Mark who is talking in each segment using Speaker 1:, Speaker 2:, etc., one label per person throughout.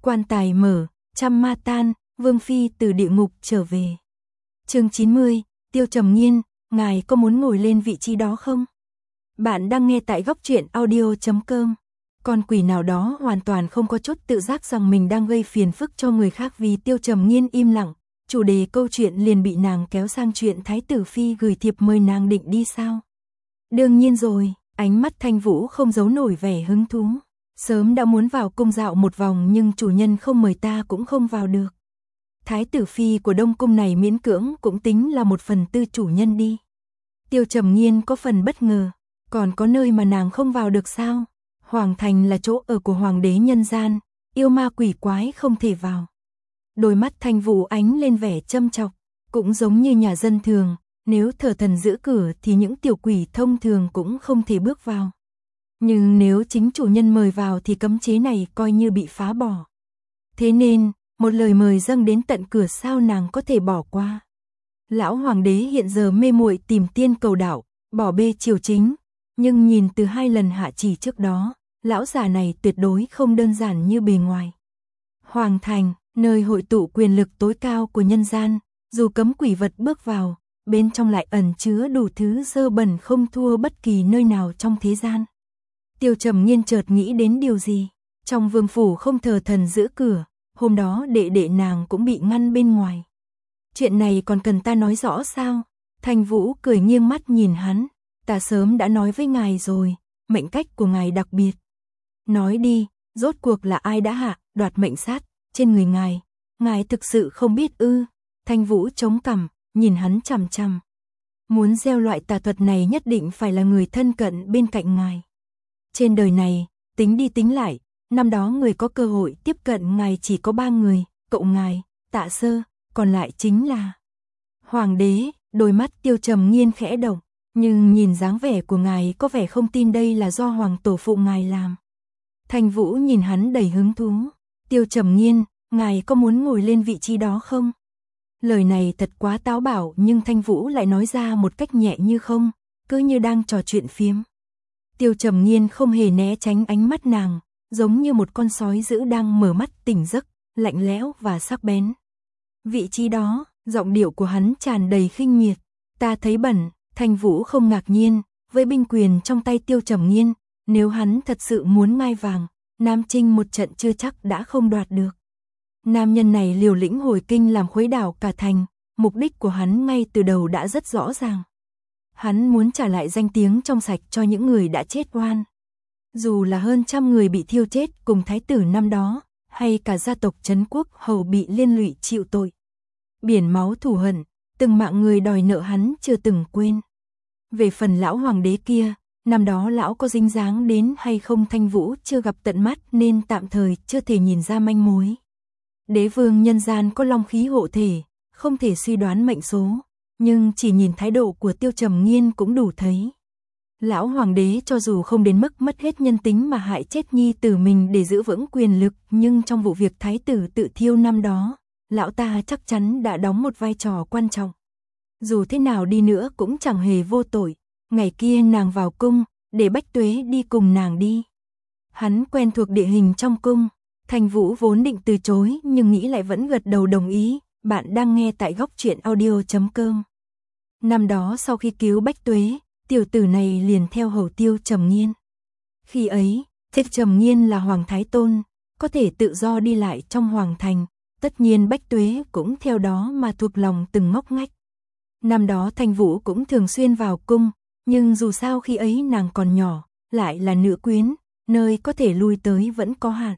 Speaker 1: Quan tài mở, trăm ma tan, Vương Phi từ địa ngục trở về. Chương 90, Tiêu Trầm Nghiên, ngài có muốn ngồi lên vị trí đó không? Bạn đang nghe tại góc truyện audio.com. Con quỷ nào đó hoàn toàn không có chút tự giác rằng mình đang gây phiền phức cho người khác vì Tiêu Trầm Nghiên im lặng, chủ đề câu chuyện liền bị nàng kéo sang chuyện Thái tử Phi gửi thiệp mời nàng định đi sao? Đương nhiên rồi, ánh mắt Thanh Vũ không giấu nổi vẻ hứng thú. Sớm đã muốn vào cung dạo một vòng nhưng chủ nhân không mời ta cũng không vào được. Thái tử Phi của Đông Cung này miễn cưỡng cũng tính là 1/4 chủ nhân đi. Tiêu Trầm Nghiên có phần bất ngờ, còn có nơi mà nàng không vào được sao? Hoàng thành là chỗ ở của hoàng đế nhân gian, yêu ma quỷ quái không thể vào. Đôi mắt Thanh Vũ ánh lên vẻ châm chọc, cũng giống như nhà dân thường, nếu thờ thần giữ cửa thì những tiểu quỷ thông thường cũng không thể bước vào. Nhưng nếu chính chủ nhân mời vào thì cấm chế này coi như bị phá bỏ. Thế nên, một lời mời dâng đến tận cửa sao nàng có thể bỏ qua. Lão hoàng đế hiện giờ mê muội tìm tiên cầu đạo, bỏ bê triều chính, nhưng nhìn từ 2 lần hạ chỉ trước đó, lão già này tuyệt đối không đơn giản như bề ngoài. Hoàng thành, nơi hội tụ quyền lực tối cao của nhân gian, dù cấm quỷ vật bước vào, bên trong lại ẩn chứa đủ thứ dơ bẩn không thua bất kỳ nơi nào trong thế gian. Tiêu Trầm Nghiên chợt nghĩ đến điều gì, trong vương phủ không thờ thần giữ cửa, hôm đó đệ đệ nàng cũng bị ngăn bên ngoài. Chuyện này còn cần ta nói rõ sao? Thanh Vũ cười nghiêng mắt nhìn hắn, ta sớm đã nói với ngài rồi, mệnh cách của ngài đặc biệt. Nói đi, rốt cuộc là ai đã hạ, đoạt mệnh sát trên người ngài thực sự không biết ư? Thanh Vũ chống cằm, nhìn hắn chằm chằm. Muốn gieo loại tà thuật này nhất định phải là người thân cận bên cạnh ngài. Trên đời này, tính đi tính lại, năm đó người có cơ hội tiếp cận ngài chỉ có 3 người, cậu ngài, Tạ Sơ, còn lại chính là Hoàng đế. Đôi mắt Tiêu Trầm Nghiên khẽ động, nhưng nhìn dáng vẻ của ngài có vẻ không tin đây là do hoàng tổ phụ ngài làm. Thanh Vũ nhìn hắn đầy hứng thú. Tiêu Trầm Nghiên, ngài có muốn ngồi lên vị trí đó không? Lời này thật quá táo bạo nhưng Thanh Vũ lại nói ra một cách nhẹ như không, cứ như đang trò chuyện phiếm. Tiêu Trầm Nghiên không hề né tránh ánh mắt nàng, giống như một con sói dữ đang mở mắt tỉnh giấc, lạnh lẽo và sắc bén. Vị trí đó, giọng điệu của hắn tràn đầy khinh miệt. Ta thấy bẩn. Thanh Vũ không ngạc nhiên, với binh quyền trong tay Tiêu Trầm Nghiên, nếu hắn thật sự muốn ngai vàng, Nam Trinh một trận chưa chắc đã không đoạt được. Nam nhân này liều lĩnh hồi kinh làm khuấy đảo cả thành, mục đích của hắn ngay từ đầu đã rất rõ ràng. Hắn muốn trả lại danh tiếng trong sạch cho những người đã chết oan. Dù là hơn 100 người bị thiêu chết cùng thái tử năm đó, hay cả gia tộc Trấn Quốc hầu bị liên lụy chịu tội. Biển máu thù hận, từng mạng người đòi nợ hắn chưa từng quên. Về phần lão hoàng đế kia, năm đó lão có dính dáng đến hay không Thanh Vũ chưa gặp tận mắt nên tạm thời chưa thể nhìn ra manh mối. Đế vương nhân gian có long khí hộ thể, không thể suy đoán mệnh số, nhưng chỉ nhìn thái độ của Tiêu Trầm Nghiên cũng đủ thấy. Lão hoàng đế cho dù không đến mức mất hết nhân tính mà hại chết nhi tử mình để giữ vững quyền lực, nhưng trong vụ việc thái tử tự thiêu năm đó, lão ta chắc chắn đã đóng một vai trò quan trọng. Dù thế nào đi nữa cũng chẳng hề vô tội. Ngày kia nàng vào cung, để Bách Tuế đi cùng nàng đi. Hắn quen thuộc địa hình trong cung. Thanh Vũ vốn định từ chối nhưng nghĩ lại vẫn gật đầu đồng ý. Bạn đang nghe tại góc truyện audio.com. Năm đó sau khi cứu Bách Tuế, tiểu tử này liền theo hầu Tiêu Trầm Nghiên. Khi ấy, Tiêu Trầm Nghiên là hoàng thái tôn, có thể tự do đi lại trong hoàng thành. Tất nhiên Bách Tuế cũng theo đó mà thuộc lòng từng ngóc ngách. Năm đó Thanh Vũ cũng thường xuyên vào cung, nhưng dù sao khi ấy nàng còn nhỏ, lại là nữ quyến, nơi có thể lui tới vẫn có hạn.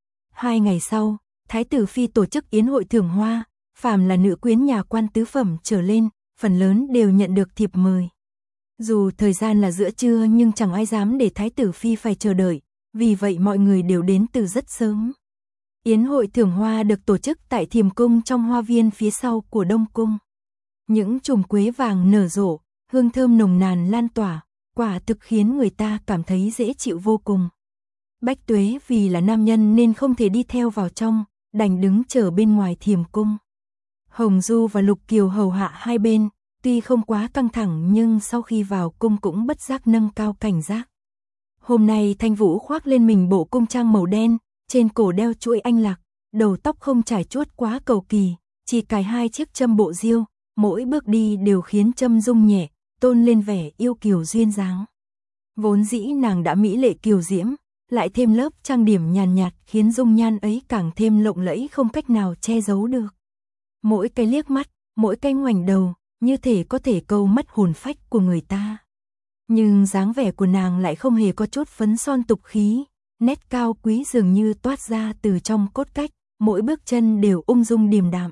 Speaker 1: 2 ngày sau, Thái tử Phi tổ chức yến hội thưởng hoa, phàm là nữ quyến nhà quan tứ phẩm trở lên, phần lớn đều nhận được thiệp mời. Dù thời gian là giữa trưa nhưng chẳng ai dám để Thái tử Phi phải chờ đợi, vì vậy mọi người đều đến từ rất sớm. Yến hội thưởng hoa được tổ chức tại Thiềm Cung trong hoa viên phía sau của Đông Cung. Những chùm quế vàng nở rộ, hương thơm nồng nàn lan tỏa, quả thực khiến người ta cảm thấy dễ chịu vô cùng. Bách Tuế vì là nam nhân nên không thể đi theo vào trong, đành đứng chờ bên ngoài Thiềm Cung. Hồng Du và Lục Kiều hầu hạ hai bên, tuy không quá căng thẳng nhưng sau khi vào cung cũng bất giác nâng cao cảnh giác. Hôm nay Thanh Vũ khoác lên mình bộ cung trang màu đen, trên cổ đeo chuỗi anh lạc, đầu tóc không trải chuốt quá cầu kỳ, chỉ cài 2 chiếc châm bộ diêu, mỗi bước đi đều khiến châm rung nhẹ, tôn lên vẻ yêu kiều duyên dáng. Vốn dĩ nàng đã mỹ lệ kiều diễm, lại thêm lớp trang điểm nhàn nhạt khiến dung nhan ấy càng thêm lộng lẫy không cách nào che giấu được. Mỗi cái liếc mắt, mỗi cái ngoảnh đầu, như thể có thể câu mất hồn phách của người ta. Nhưng dáng vẻ của nàng lại không hề có chút phấn son tục khí, nét cao quý dường như toát ra từ trong cốt cách, mỗi bước chân đều ung dung điềm đạm.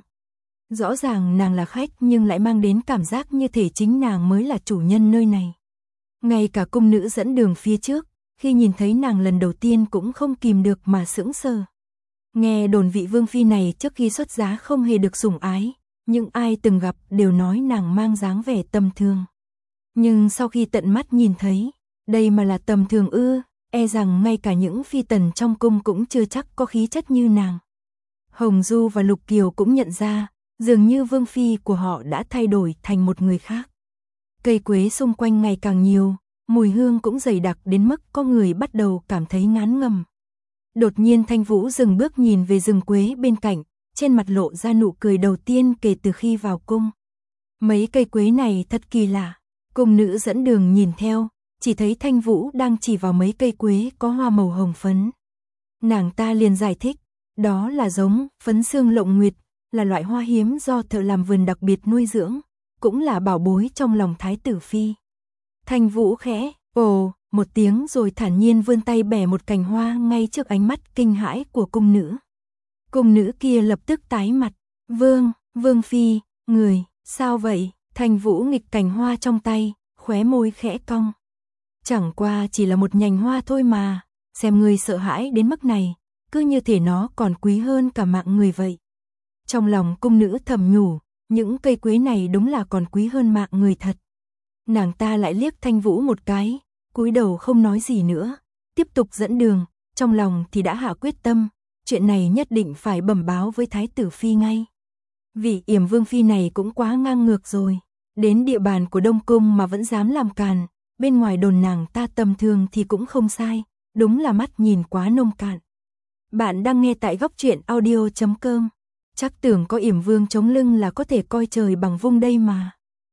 Speaker 1: Rõ ràng nàng là khách nhưng lại mang đến cảm giác như thể chính nàng mới là chủ nhân nơi này. Ngay cả cung nữ dẫn đường phía trước, khi nhìn thấy nàng lần đầu tiên cũng không kìm được mà sững sờ. Nghe đồn vị vương phi này trước khi xuất giá không hề được sủng ái, những ai từng gặp đều nói nàng mang dáng vẻ tầm thường. Nhưng sau khi tận mắt nhìn thấy, đây mà là tầm thường ư, e rằng ngay cả những phi tần trong cung cũng chưa chắc có khí chất như nàng. Hồng Du và Lục Kiều cũng nhận ra, dường như vương phi của họ đã thay đổi thành một người khác. Cây quế xung quanh ngày càng nhiều, mùi hương cũng dày đặc đến mức có người bắt đầu cảm thấy ngán ngẩm. Đột nhiên Thanh Vũ dừng bước nhìn về rừng quế bên cạnh, trên mặt lộ ra nụ cười đầu tiên kể từ khi vào cung. Mấy cây quế này thật kỳ lạ. Cung nữ dẫn đường nhìn theo, chỉ thấy Thanh Vũ đang chỉ vào mấy cây quế có hoa màu hồng phấn. Nàng ta liền giải thích, đó là giống phấn xương lộng nguyệt, là loại hoa hiếm do thợ làm vườn đặc biệt nuôi dưỡng, cũng là bảo bối trong lòng thái tử phi. Thanh Vũ khẽ, ồ, một tiếng rồi thản nhiên vươn tay bẻ một cành hoa ngay trước ánh mắt kinh hãi của cung nữ. Cung nữ kia lập tức tái mặt, vương phi, người, sao vậy? Thanh Vũ nghịch cành hoa trong tay, khóe môi khẽ cong. Chẳng qua chỉ là một nhành hoa thôi mà, xem ngươi sợ hãi đến mức này, cứ như thể nó còn quý hơn cả mạng người vậy. Trong lòng cung nữ thầm nhủ, những cây quế này đúng là còn quý hơn mạng người thật. Nàng ta lại liếc Thanh Vũ một cái, cúi đầu không nói gì nữa, tiếp tục dẫn đường, trong lòng thì đã hạ quyết tâm, chuyện này nhất định phải bẩm báo với thái tử phi ngay. Vị Yểm vương phi này cũng quá ngang ngược rồi, đến địa bàn của Đông Cung mà vẫn dám làm càn, bên ngoài đồn nàng ta tầm thường thì cũng không sai, đúng là mắt nhìn quá nông cạn. Bạn đang nghe tại Góc Truyện Audio.com, chắc tưởng có Yểm vương chống lưng là có thể coi trời bằng vung đây mà.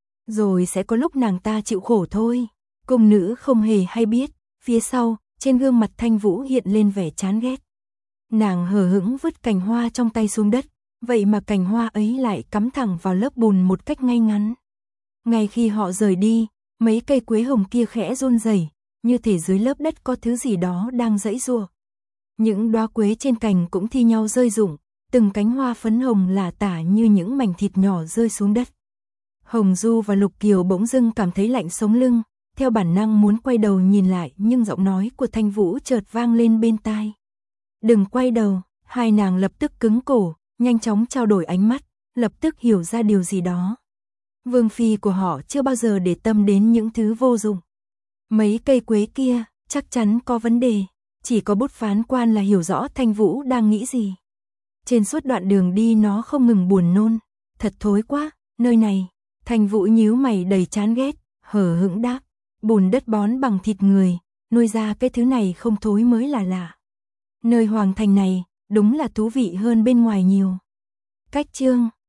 Speaker 1: Rồi sẽ có lúc nàng ta chịu khổ thôi. Cung nữ không hề hay biết, phía sau, trên gương mặt Thanh Vũ hiện lên vẻ chán ghét. Nàng hờ hững vứt cành hoa trong tay xuống đất, vậy mà cành hoa ấy lại cắm thẳng vào lớp bùn một cách ngay ngắn. Ngay khi họ rời đi, mấy cây quế hồng kia khẽ run rẩy, như thể dưới lớp đất có thứ gì đó đang giãy giụa. Những đóa quế trên cành cũng thi nhau rơi rụng, từng cánh hoa phấn hồng lả tả như những mảnh thịt nhỏ rơi xuống đất. Hồng Du và Lục Kiều bỗng dưng cảm thấy lạnh sống lưng, theo bản năng muốn quay đầu nhìn lại nhưng giọng nói của Thanh Vũ chợt vang lên bên tai. Đừng quay đầu, hai nàng lập tức cứng cổ, nhanh chóng trao đổi ánh mắt, lập tức hiểu ra điều gì đó. Vương phi của họ chưa bao giờ để tâm đến những thứ vô dụng. Mấy cây quế kia, chắc chắn có vấn đề, chỉ có bút phán quan là hiểu rõ Thanh Vũ đang nghĩ gì. Trên suốt đoạn đường đi nó không ngừng buồn nôn, thật thối quá, nơi này. Thanh Vũ nhíu mày đầy chán ghét, hờ hững đáp, bùn đất bón bằng thịt người, nuôi ra cái thứ này không thối mới là lạ. Nơi hoàng thành này, đúng là thú vị hơn bên ngoài nhiều. Cách chương